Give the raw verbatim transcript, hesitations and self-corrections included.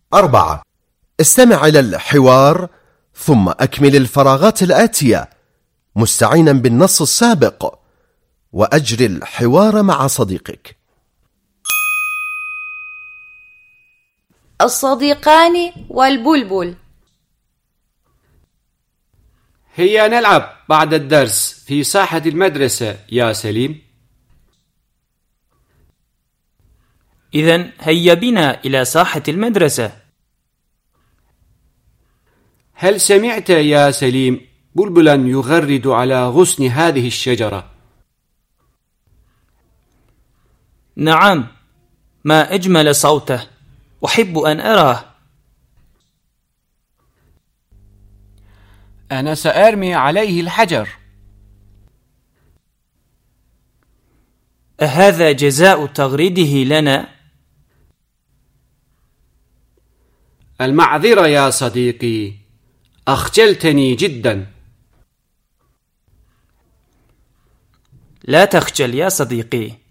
أربعة. استمع إلى الحوار ثم أكمل الفراغات الآتية مستعينا بالنص السابق، وأجري الحوار مع صديقك. الصديقان والبلبل. هيا نلعب بعد الدرس في ساحة المدرسة يا سليم. إذن هيا بنا إلى ساحة المدرسة. هل سمعت يا سليم بلبلا يغرد على غصن هذه الشجرة؟ نعم، ما أجمل صوته، أحب أن أراه. أنا سأرمي عليه الحجر. أهذا جزاء تغريده لنا؟ المعذرة يا صديقي، أخجلتني جدا. لا تخجل يا صديقي،